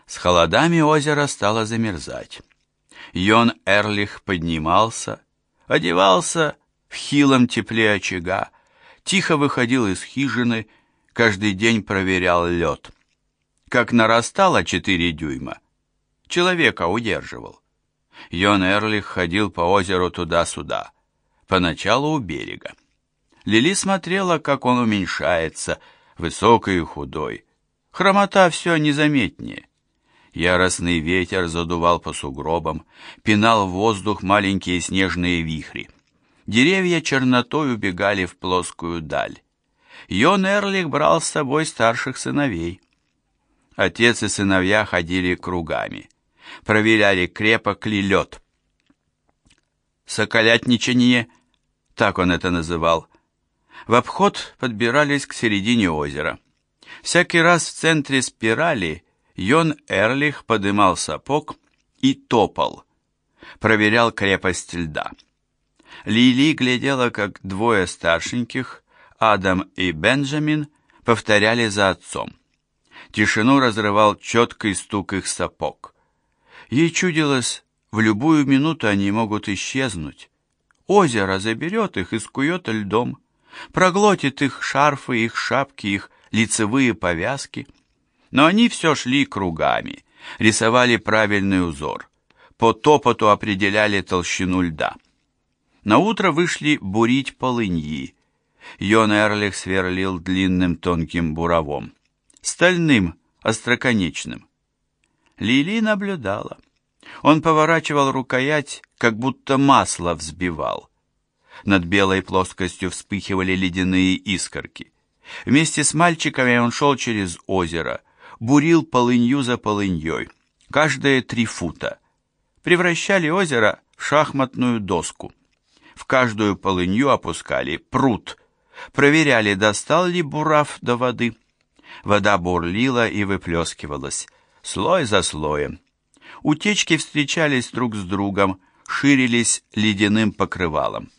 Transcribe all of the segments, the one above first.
С холодами озеро стало замерзать. Йон Эрлих поднимался, одевался в хилом тепле очага, тихо выходил из хижины, каждый день проверял лед. Как нарастало 4 дюйма, человека удерживал. Йон Эрлих ходил по озеру туда-сюда, поначалу у берега. Лили смотрела, как он уменьшается, высокий и худой. Хромота все незаметнее. Яростный ветер задувал по сугробам, пинал в воздух маленькие снежные вихри. Деревья чернотой убегали в плоскую даль. Йон Эрлих брал с собой старших сыновей. Отец и сыновья ходили кругами, проверяли, крепок ли лед. Соколятничание, так он это называл. В обход подбирались к середине озера. Всякий раз в центре спирали Йон Эрлих подымал сапог и топал, проверял крепость льда. Лили глядела, как двое старшеньких, Адам и Бенджамин, повторяли за отцом. Тишину разрывал четкий стук их сапог. Ей чудилось, в любую минуту они могут исчезнуть. Озеро заберет их и скует льдом, проглотит их шарфы, их шапки, их лицевые повязки. Но они все шли кругами, рисовали правильный узор, по топоту определяли толщину льда. Наутро вышли бурить полыньи. Йон Эрлих сверлил длинным тонким буровом, стальным, остроконечным. Лили наблюдала. Он поворачивал рукоять, как будто масло взбивал. Над белой плоскостью вспыхивали ледяные искорки. Вместе с мальчиками он шел через озеро, бурил полынью за полыньей, каждые 3 фута. Превращали озеро в шахматную доску. В каждую полынью опускали прут, проверяли, достал ли бурав до воды. Вода бурлила и выплескивалась, слой за слоем. Утечки встречались друг с другом, ширились ледяным покрывалом.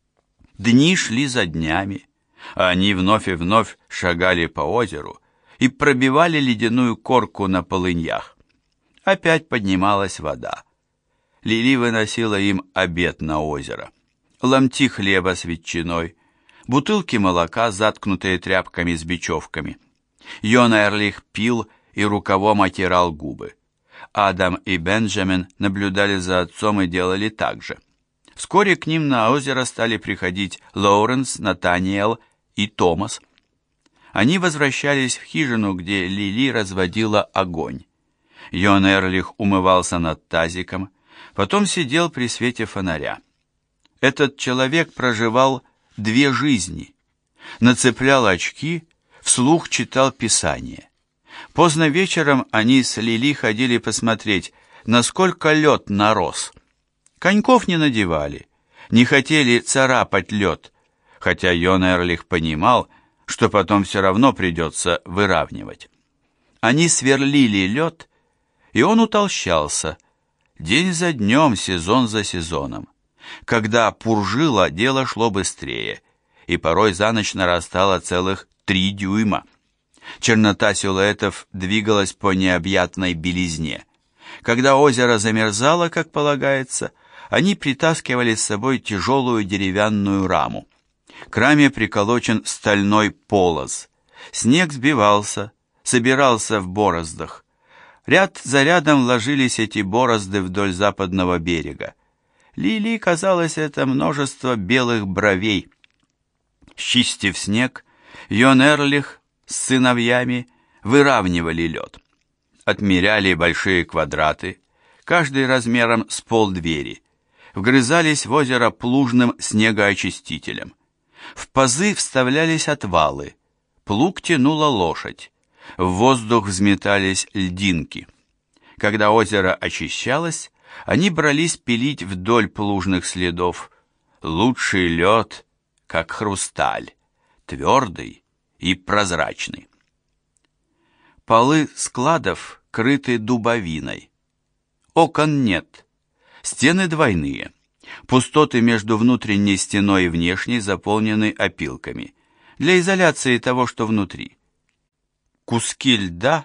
Дни шли за днями, а они вновь и вновь шагали по озеру и пробивали ледяную корку на полыньях. Опять поднималась вода. Лили выносила им обед на озеро. Ломти хлеба с ветчиной, бутылки молока, заткнутые тряпками с бечевками. Йон Эрлих пил и рукавом отирал губы. Адам и Бенджамин наблюдали за отцом и делали так же. Вскоре к ним на озеро стали приходить Лоуренс, Натаниэл и Томас. Они возвращались в хижину, где Лили разводила огонь. Йон Эрлих умывался над тазиком, потом сидел при свете фонаря. Этот человек проживал 2 жизни. Нацеплял очки, вслух читал Писание. Поздно вечером они с Лили ходили посмотреть, насколько лед нарос. Коньков не надевали, не хотели царапать лед, хотя Йон Эрлих понимал, что потом все равно придется выравнивать. Они сверлили лед, и он утолщался, день за днем, сезон за сезоном. Когда пуржило, дело шло быстрее, и порой за ночь нарастало целых 3 дюйма. Чернота силуэтов двигалась по необъятной белизне. Когда озеро замерзало, как полагается, они притаскивали с собой тяжелую деревянную раму. К раме приколочен стальной полоз. Снег сбивался, собирался в бороздах. Ряд за рядом ложились эти борозды вдоль западного берега. Лили казалось это множество белых бровей. Счистив снег, Йон Эрлих с сыновьями выравнивали лед. Отмеряли большие квадраты, каждый размером с полдвери. Вгрызались в озеро плужным снегоочистителем. В пазы вставлялись отвалы. Плуг тянула лошадь. В воздух взметались льдинки. Когда озеро очищалось, они брались пилить вдоль плужных следов. Лучший лед, как хрусталь, твердый и прозрачный. Полы складов крыты дубовиной. Окон нет. Стены двойные. Пустоты между внутренней стеной и внешней заполнены опилками, для изоляции того, что внутри. Куски льда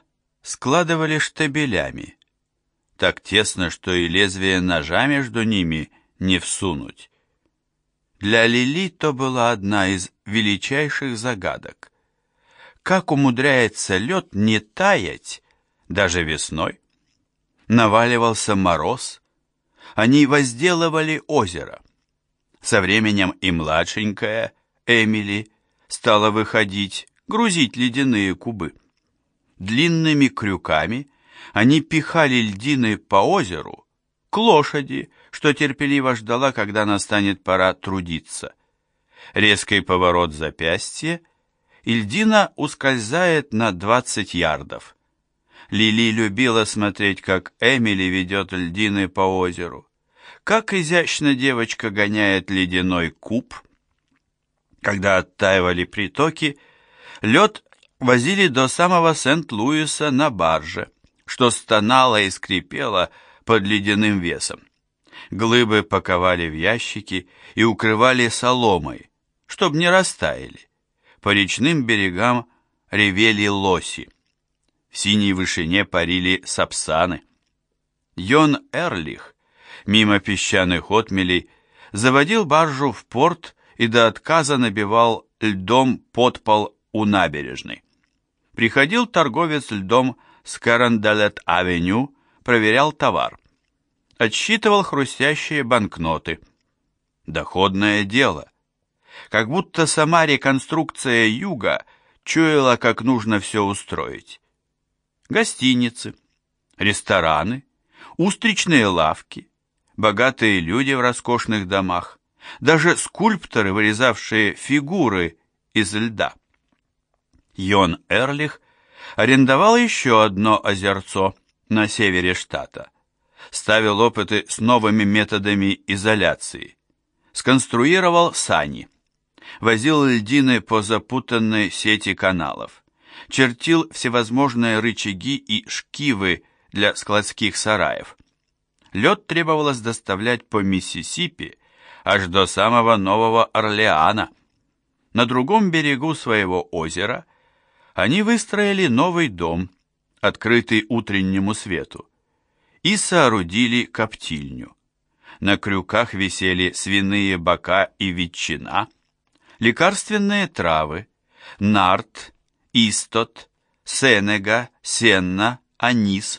складывали штабелями, так тесно, что и лезвие ножа между ними не всунуть. Для Лили то была одна из величайших загадок. Как умудряется лед не таять даже весной? Наваливался мороз, они возделывали озеро. Со временем и младшенькая Эмили стала выходить, грузить ледяные кубы. Длинными крюками они пихали льдины по озеру к лошади, что терпеливо ждала, когда настанет пора трудиться. Резкий поворот запястья, и льдина ускользает на 20 ярдов. Лили любила смотреть, как Эмили ведет льдины по озеру, как изящно девочка гоняет ледяной куб. Когда оттаивали притоки, лед возили до самого Сент-Луиса на барже, что стонало и скрипело под ледяным весом. Глыбы паковали в ящики и укрывали соломой, чтоб не растаяли. По речным берегам ревели лоси. В синей вышине парили сапсаны. Йон Эрлих, мимо песчаных отмелей, заводил баржу в порт и до отказа набивал льдом подпол у набережной. Приходил торговец льдом с Карандалет-авеню, проверял товар. Отсчитывал хрустящие банкноты. Доходное дело. Как будто сама реконструкция юга чуяла, как нужно все устроить. Гостиницы, рестораны, устричные лавки, богатые люди в роскошных домах, даже скульпторы, вырезавшие фигуры из льда. Йон Эрлих арендовал еще одно озерцо на севере штата. Ставил опыты с новыми методами изоляции. Сконструировал сани. Возил льдины по запутанной сети каналов. Чертил всевозможные рычаги и шкивы для складских сараев. Лед требовалось доставлять по Миссисипи аж до самого Нового Орлеана. На другом берегу своего озера они выстроили новый дом, открытый утреннему свету, и соорудили коптильню. На крюках висели свиные бока и ветчина, лекарственные травы, нарт, истот, сенега, сенна, анис,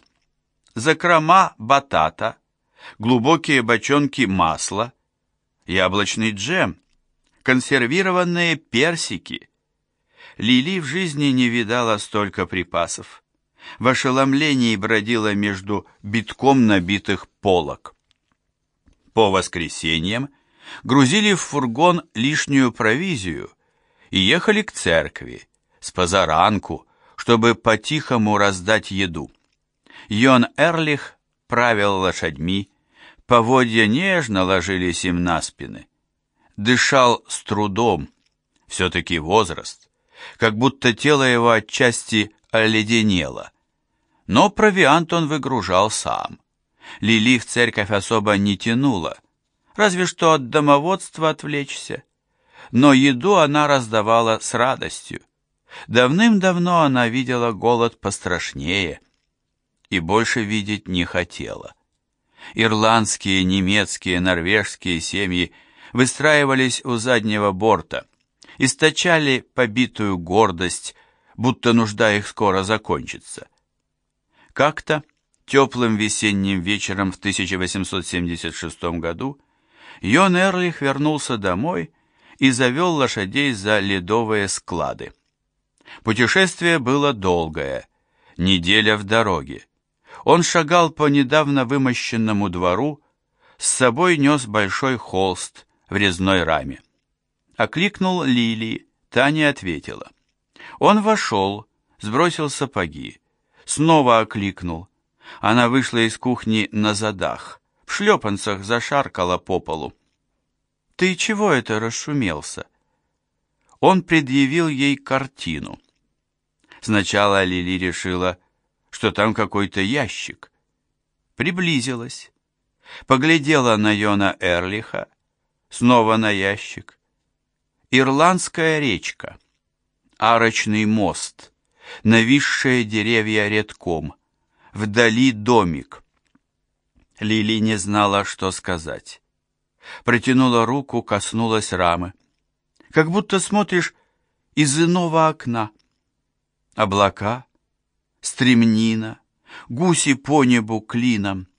закрома батата, глубокие бочонки масла, яблочный джем, консервированные персики. Лили в жизни не видала столько припасов. В ошеломлении бродила между битком набитых полок. По воскресеньям грузили в фургон лишнюю провизию и ехали к церкви, с позаранку, чтобы по-тихому раздать еду. Йон Эрлих правил лошадьми, поводья нежно ложились им на спины. Дышал с трудом, все-таки возраст, как будто тело его отчасти оледенело. Но провиант он выгружал сам. Лили в церковь особо не тянула, разве что от домоводства отвлечься. Но еду она раздавала с радостью. Давным-давно она видела голод пострашнее и больше видеть не хотела. Ирландские, немецкие, норвежские семьи выстраивались у заднего борта, источали побитую гордость, будто нужда их скоро закончится. Как-то теплым весенним вечером в 1876 году Йон Эрлих вернулся домой и завел лошадей за ледовые склады. Путешествие было долгое, неделя в дороге. Он шагал по недавно вымощенному двору, с собой нес большой холст в резной раме. Окликнул Лили, та не ответила. Он вошел, сбросил сапоги, снова окликнул. Она вышла из кухни на задах, в шлепанцах зашаркала по полу. «Ты чего это расшумелся?» Он предъявил ей картину. Сначала Лили решила, что там какой-то ящик. Приблизилась, поглядела на Йона Эрлиха, снова на ящик. Ирландская речка, арочный мост, нависшие деревья редком, вдали домик. Лили не знала, что сказать. Протянула руку, коснулась рамы. Как будто смотришь из иного окна. Облака, стремнина, гуси по небу клином.